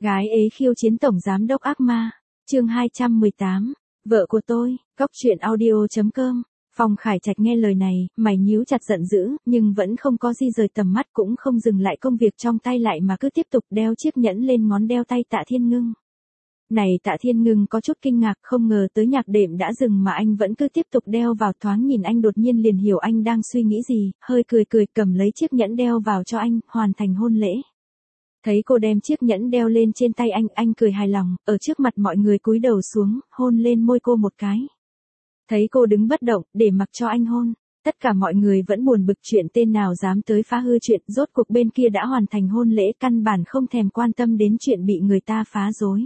Gái ế khiêu chiến tổng giám đốc ác ma. Chương 218. Vợ của tôi. Cóc truyện audio.com. Phong Khải Trạch nghe lời này, mày nhíu chặt giận dữ, nhưng vẫn không có di rời tầm mắt, cũng không dừng lại công việc trong tay lại mà cứ tiếp tục đeo chiếc nhẫn lên ngón đeo tay Tạ Thiên Ngưng. Này Tạ Thiên Ngưng có chút kinh ngạc, không ngờ tới nhạc đệm đã dừng mà anh vẫn cứ tiếp tục đeo vào, thoáng nhìn anh đột nhiên liền hiểu anh đang suy nghĩ gì, hơi cười cầm lấy chiếc nhẫn đeo vào cho anh, hoàn thành hôn lễ. Thấy cô đem chiếc nhẫn đeo lên trên tay anh cười hài lòng, ở trước mặt mọi người cúi đầu xuống, hôn lên môi cô một cái. Thấy cô đứng bất động, để mặc cho anh hôn. Tất cả mọi người vẫn buồn bực chuyện tên nào dám tới phá hư chuyện, rốt cuộc bên kia đã hoàn thành hôn lễ, căn bản không thèm quan tâm đến chuyện bị người ta phá rối.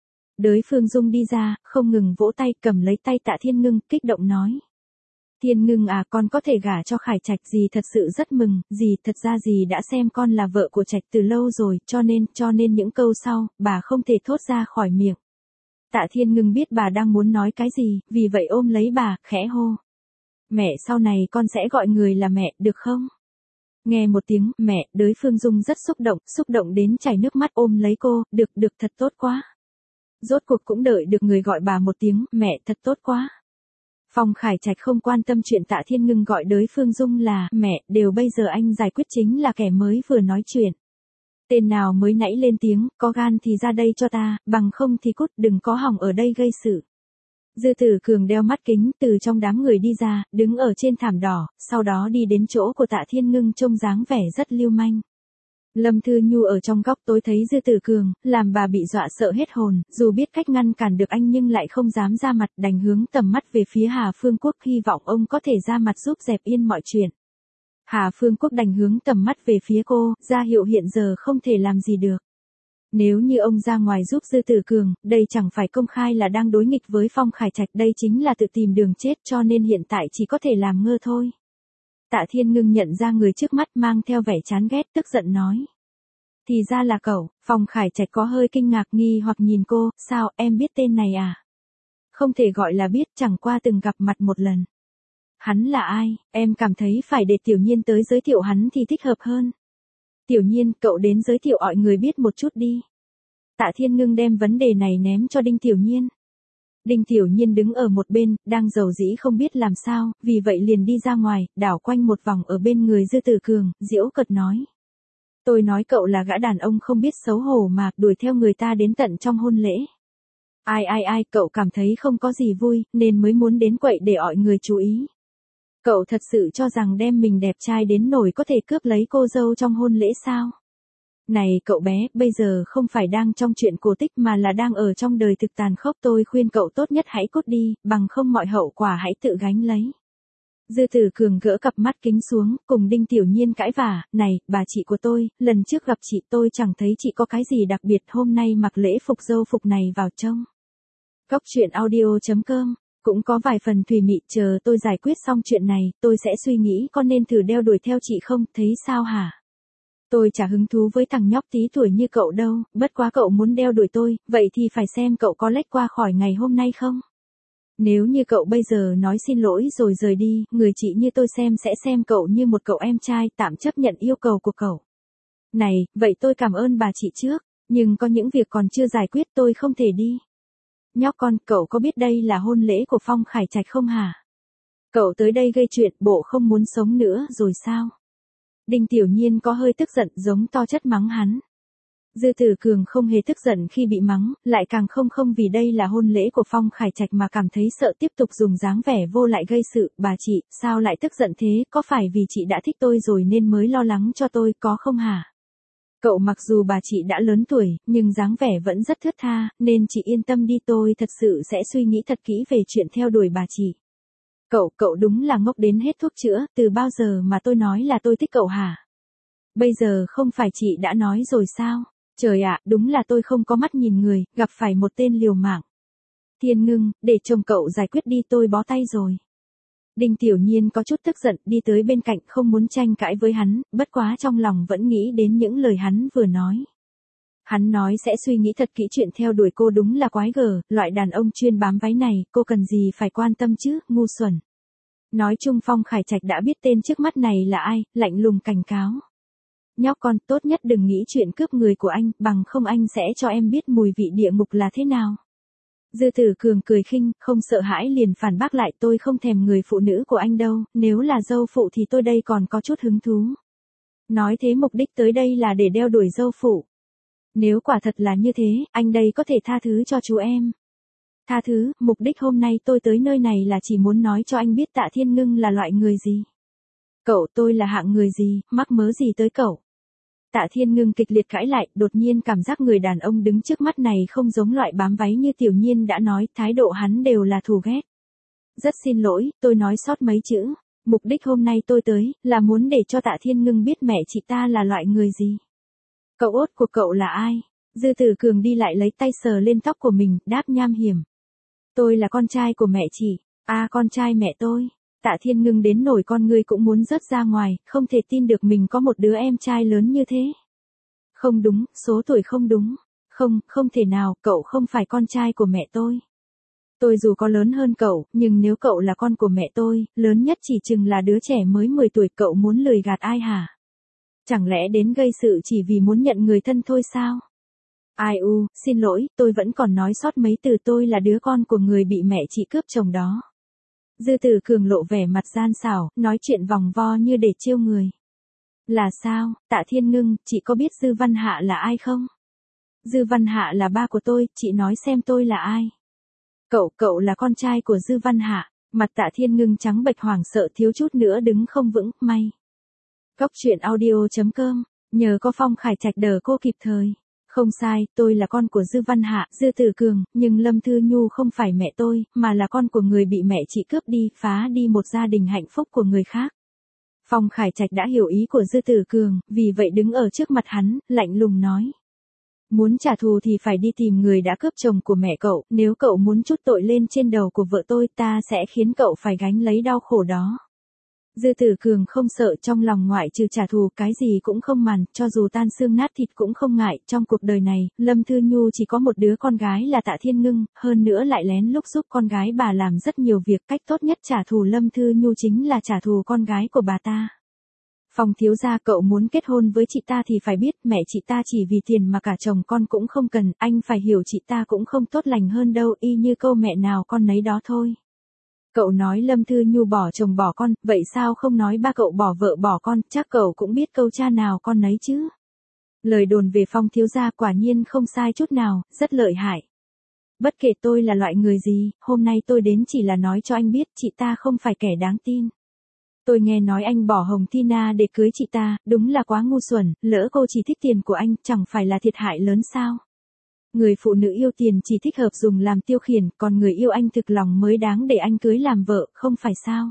Đới Phương Dung đi ra, không ngừng vỗ tay, cầm lấy tay Tạ Thiên Ngưng, kích động nói. Thiên Ngưng à, con có thể gả cho Khải Trạch, dì thật sự rất mừng, dì thật ra dì đã xem con là vợ của Trạch từ lâu rồi, cho nên những câu sau, bà không thể thốt ra khỏi miệng. Tạ Thiên Ngưng biết bà đang muốn nói cái gì, vì vậy ôm lấy bà, khẽ hô. Mẹ, sau này con sẽ gọi người là mẹ, được không? Nghe một tiếng mẹ, Đới Phương Dung rất xúc động đến chảy nước mắt, ôm lấy cô, được thật tốt quá. Rốt cuộc cũng đợi được người gọi bà một tiếng, mẹ, thật tốt quá. Phong Khải Trạch không quan tâm chuyện Tạ Thiên Ngưng gọi Đới Phương Dung là mẹ, đều bây giờ anh giải quyết chính là kẻ mới vừa nói chuyện. Tên nào mới nãy lên tiếng, có gan thì ra đây cho ta, bằng không thì cút, đừng có hòng ở đây gây sự. Dư Tử Cường đeo mắt kính từ trong đám người đi ra, đứng ở trên thảm đỏ, sau đó đi đến chỗ của Tạ Thiên Ngưng, trông dáng vẻ rất lưu manh. Lâm Thư Nhu ở trong góc tối thấy Dư Tử Cường, làm bà bị dọa sợ hết hồn, dù biết cách ngăn cản được anh nhưng lại không dám ra mặt, đành hướng tầm mắt về phía Hà Phương Quốc, hy vọng ông có thể ra mặt giúp dẹp yên mọi chuyện. Hà Phương Quốc đành hướng tầm mắt về phía cô, ra hiệu hiện giờ không thể làm gì được. Nếu như ông ra ngoài giúp Dư Tử Cường, đây chẳng phải công khai là đang đối nghịch với Phong Khải Trạch, đây chính là tự tìm đường chết, cho nên hiện tại chỉ có thể làm ngơ thôi. Tạ Thiên Ngưng nhận ra người trước mắt, mang theo vẻ chán ghét, tức giận nói. Thì ra là cậu. Phong Khải Trạch có hơi kinh ngạc, nghi hoặc nhìn cô, sao, em biết tên này à? Không thể gọi là biết, chẳng qua từng gặp mặt một lần. Hắn là ai, em cảm thấy phải để Tiểu Nhiên tới giới thiệu hắn thì thích hợp hơn. Tiểu Nhiên, cậu đến giới thiệu mọi người biết một chút đi. Tạ Thiên Ngưng đem vấn đề này ném cho Đinh Tiểu Nhiên. Đinh Tiểu Nhiên đứng ở một bên, đang rầu rĩ không biết làm sao, vì vậy liền đi ra ngoài, đảo quanh một vòng ở bên người Dư Tử Cường, giễu cợt nói. Tôi nói cậu là gã đàn ông không biết xấu hổ mà, đuổi theo người ta đến tận trong hôn lễ. Ai, cậu cảm thấy không có gì vui, nên mới muốn đến quậy để mọi người chú ý. Cậu thật sự cho rằng đem mình đẹp trai đến nổi có thể cướp lấy cô dâu trong hôn lễ sao? Này cậu bé, bây giờ không phải đang trong chuyện cổ tích mà là đang ở trong đời thực tàn khốc, tôi khuyên cậu tốt nhất hãy cút đi, bằng không mọi hậu quả hãy tự gánh lấy. Dư Tử Cường gỡ cặp mắt kính xuống, cùng Đinh Tiểu Nhiên cãi vả, này, bà chị của tôi, lần trước gặp chị tôi chẳng thấy chị có cái gì đặc biệt, hôm nay mặc lễ phục dâu phục này vào trông. Cóc truyện audio.com. Cũng có vài phần thùy mị, chờ tôi giải quyết xong chuyện này, tôi sẽ suy nghĩ có nên thử đeo đuổi theo chị không, thấy sao hả? Tôi chả hứng thú với thằng nhóc tí tuổi như cậu đâu, bất quá cậu muốn đeo đuổi tôi, vậy thì phải xem cậu có lách qua khỏi ngày hôm nay không? Nếu như cậu bây giờ nói xin lỗi rồi rời đi, người chị như tôi xem sẽ xem cậu như một cậu em trai, tạm chấp nhận yêu cầu của cậu. Này, vậy tôi cảm ơn bà chị trước, nhưng có những việc còn chưa giải quyết tôi không thể đi. Nhóc con, cậu có biết đây là hôn lễ của Phong Khải Trạch không hả? Cậu tới đây gây chuyện, bộ không muốn sống nữa rồi sao? Đinh Tiểu Nhiên có hơi tức giận, giống to chất mắng hắn. Dư Tử Cường không hề tức giận khi bị mắng, lại càng không vì đây là hôn lễ của Phong Khải Trạch mà cảm thấy sợ, tiếp tục dùng dáng vẻ vô lại gây sự. Bà chị, sao lại tức giận thế, có phải vì chị đã thích tôi rồi nên mới lo lắng cho tôi, có không hả? Cậu mặc dù bà chị đã lớn tuổi, nhưng dáng vẻ vẫn rất thướt tha, nên chị yên tâm đi, tôi thật sự sẽ suy nghĩ thật kỹ về chuyện theo đuổi bà chị. Cậu đúng là ngốc đến hết thuốc chữa, từ bao giờ mà tôi nói là tôi thích cậu hả? Bây giờ không phải chị đã nói rồi sao? Trời ạ, đúng là tôi không có mắt nhìn người, gặp phải một tên liều mạng. Thiên Ngưng, để chồng cậu giải quyết đi, tôi bó tay rồi. Đinh Tiểu Nhiên có chút tức giận, đi tới bên cạnh, không muốn tranh cãi với hắn, bất quá trong lòng vẫn nghĩ đến những lời hắn vừa nói. Hắn nói sẽ suy nghĩ thật kỹ chuyện theo đuổi cô, đúng là quái gở, loại đàn ông chuyên bám váy này, cô cần gì phải quan tâm chứ, ngu xuẩn. Nói chung Phong Khải Trạch đã biết tên trước mắt này là ai, lạnh lùng cảnh cáo. nhóc con, tốt nhất đừng nghĩ chuyện cướp người của anh, bằng không anh sẽ cho em biết mùi vị địa ngục là thế nào. Dư Tử Cường cười khinh, không sợ hãi liền phản bác lại, tôi không thèm người phụ nữ của anh đâu, nếu là dâu phụ thì tôi đây còn có chút hứng thú. Nói thế mục đích tới đây là để đeo đuổi dâu phụ. Nếu quả thật là như thế, anh đây có thể tha thứ cho chú em. Tha thứ, mục đích hôm nay tôi tới nơi này là chỉ muốn nói cho anh biết Tạ Thiên Ngưng là loại người gì. Cậu, tôi là hạng người gì, mắc mớ gì tới cậu. Tạ Thiên Ngưng kịch liệt cãi lại, đột nhiên cảm giác người đàn ông đứng trước mắt này không giống loại bám váy như Tiểu Nhiên đã nói, thái độ hắn đều là thù ghét. Rất xin lỗi, tôi nói sót mấy chữ. Mục đích hôm nay tôi tới, là muốn để cho Tạ Thiên Ngưng biết mẹ chị ta là loại người gì. Cậu ốt của cậu là ai? Dư Tử Cường đi lại lấy tay sờ lên tóc của mình, đáp nham hiểm. Tôi là con trai của mẹ chị. À, con trai mẹ tôi. Tạ Thiên Ngưng đến nổi con ngươi cũng muốn rớt ra ngoài, không thể tin được mình có một đứa em trai lớn như thế. Không đúng, số tuổi không đúng. Không thể nào, cậu không phải con trai của mẹ tôi. Tôi dù có lớn hơn cậu, nhưng nếu cậu là con của mẹ tôi, lớn nhất chỉ chừng là đứa trẻ mới 10 tuổi, cậu muốn lừa gạt ai hả? Chẳng lẽ đến gây sự chỉ vì muốn nhận người thân thôi sao? Ai u, xin lỗi, tôi vẫn còn nói sót mấy từ, tôi là đứa con của người bị mẹ chị cướp chồng đó. Dư Tử Cường lộ vẻ mặt gian xảo, nói chuyện vòng vo như để trêu người. Là sao, Tạ Thiên Ngưng, chị có biết Dư Văn Hạ là ai không? Dư Văn Hạ là ba của tôi, chị nói xem tôi là ai? Cậu là con trai của Dư Văn Hạ. Mặt Tạ Thiên Ngưng trắng bệch hoảng sợ thiếu chút nữa đứng không vững, may. Cóc truyện audio.com, nhờ có Phong Khải Trạch đỡ cô kịp thời. Không sai, tôi là con của Dư Văn Hạ, Dư Tử Cường, nhưng Lâm Thư Nhu không phải mẹ tôi, mà là con của người bị mẹ chị cướp đi, phá đi một gia đình hạnh phúc của người khác. Phong Khải Trạch đã hiểu ý của Dư Tử Cường, vì vậy đứng ở trước mặt hắn, lạnh lùng nói. Muốn trả thù thì phải đi tìm người đã cướp chồng của mẹ cậu, nếu cậu muốn trút tội lên trên đầu của vợ tôi, ta sẽ khiến cậu phải gánh lấy đau khổ đó. Dư Tử Cường không sợ, trong lòng ngoại trừ trả thù cái gì cũng không màng, cho dù tan xương nát thịt cũng không ngại. Trong cuộc đời này, Lâm Thư Nhu chỉ có một đứa con gái là Tạ Thiên Ngưng, hơn nữa lại lén lút giúp con gái bà làm rất nhiều việc. Cách tốt nhất trả thù Lâm Thư Nhu chính là trả thù con gái của bà ta. Phong thiếu gia, cậu muốn kết hôn với chị ta thì phải biết mẹ chị ta chỉ vì tiền mà cả chồng con cũng không cần, anh phải hiểu chị ta cũng không tốt lành hơn đâu, y như câu mẹ nào con nấy đó thôi. Cậu nói Lâm Thư Nhu bỏ chồng bỏ con, vậy sao không nói ba cậu bỏ vợ bỏ con, chắc cậu cũng biết câu cha nào con nấy chứ. Lời đồn về Phong thiếu gia quả nhiên không sai chút nào, rất lợi hại. Bất kể tôi là loại người gì, hôm nay tôi đến chỉ là nói cho anh biết chị ta không phải kẻ đáng tin. Tôi nghe nói anh bỏ Hồng Tina để cưới chị ta, đúng là quá ngu xuẩn, lỡ cô chỉ thích tiền của anh, chẳng phải là thiệt hại lớn sao? Người phụ nữ yêu tiền chỉ thích hợp dùng làm tiêu khiển, còn người yêu anh thực lòng mới đáng để anh cưới làm vợ, không phải sao?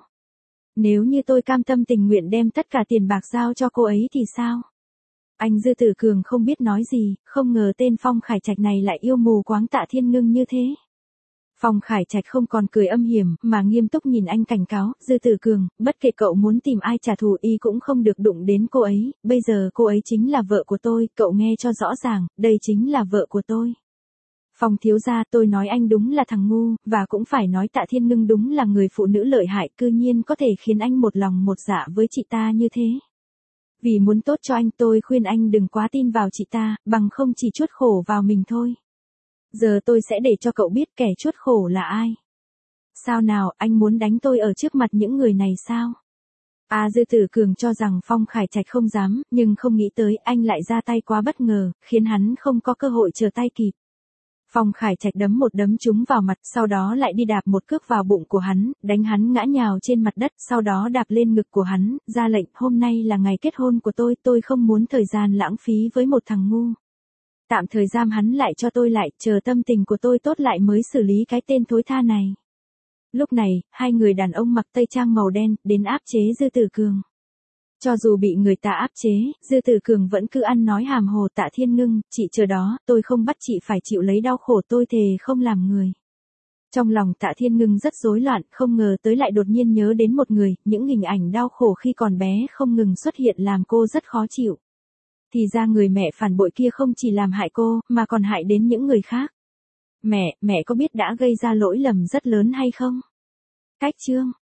Nếu như tôi cam tâm tình nguyện đem tất cả tiền bạc giao cho cô ấy thì sao? Anh Dư Tử Cường không biết nói gì, không ngờ tên Phong Khải Trạch này lại yêu mù quáng Tạ Thiên Ngưng như thế. Phong Khải Trạch không còn cười âm hiểm, mà nghiêm túc nhìn anh cảnh cáo, Dư Tử Cường, bất kể cậu muốn tìm ai trả thù y cũng không được đụng đến cô ấy, bây giờ cô ấy chính là vợ của tôi, cậu nghe cho rõ ràng, đây chính là vợ của tôi. Phong thiếu gia, tôi nói anh đúng là thằng ngu, và cũng phải nói Tạ Thiên Ngưng đúng là người phụ nữ lợi hại, cư nhiên có thể khiến anh một lòng một dạ với chị ta như thế. Vì muốn tốt cho anh, tôi khuyên anh đừng quá tin vào chị ta, bằng không chỉ chuốc khổ vào mình thôi. Giờ tôi sẽ để cho cậu biết kẻ chuốc khổ là ai. Sao nào, anh muốn đánh tôi ở trước mặt những người này sao? Dư Tử Cường cho rằng Phong Khải Trạch không dám, nhưng không nghĩ tới anh lại ra tay quá bất ngờ, khiến hắn không có cơ hội trở tay kịp. Phong Khải Trạch đấm một đấm trúng vào mặt, sau đó lại đi đạp một cước vào bụng của hắn, đánh hắn ngã nhào trên mặt đất, sau đó đạp lên ngực của hắn, ra lệnh, hôm nay là ngày kết hôn của tôi không muốn thời gian lãng phí với một thằng ngu. Tạm thời giam hắn lại cho tôi lại, chờ tâm tình của tôi tốt lại mới xử lý cái tên thối tha này. Lúc này, hai người đàn ông mặc tây trang màu đen, đến áp chế Dư Tử Cường. Cho dù bị người ta áp chế, Dư Tử Cường vẫn cứ ăn nói hàm hồ. Tạ Thiên Ngưng, chị chờ đó, tôi không bắt chị phải chịu lấy đau khổ, tôi thề không làm người. Trong lòng Tạ Thiên Ngưng rất rối loạn, không ngờ tới lại đột nhiên nhớ đến một người, những hình ảnh đau khổ khi còn bé không ngừng xuất hiện làm cô rất khó chịu. Thì ra người mẹ phản bội kia không chỉ làm hại cô, mà còn hại đến những người khác. Mẹ có biết đã gây ra lỗi lầm rất lớn hay không? Cách chương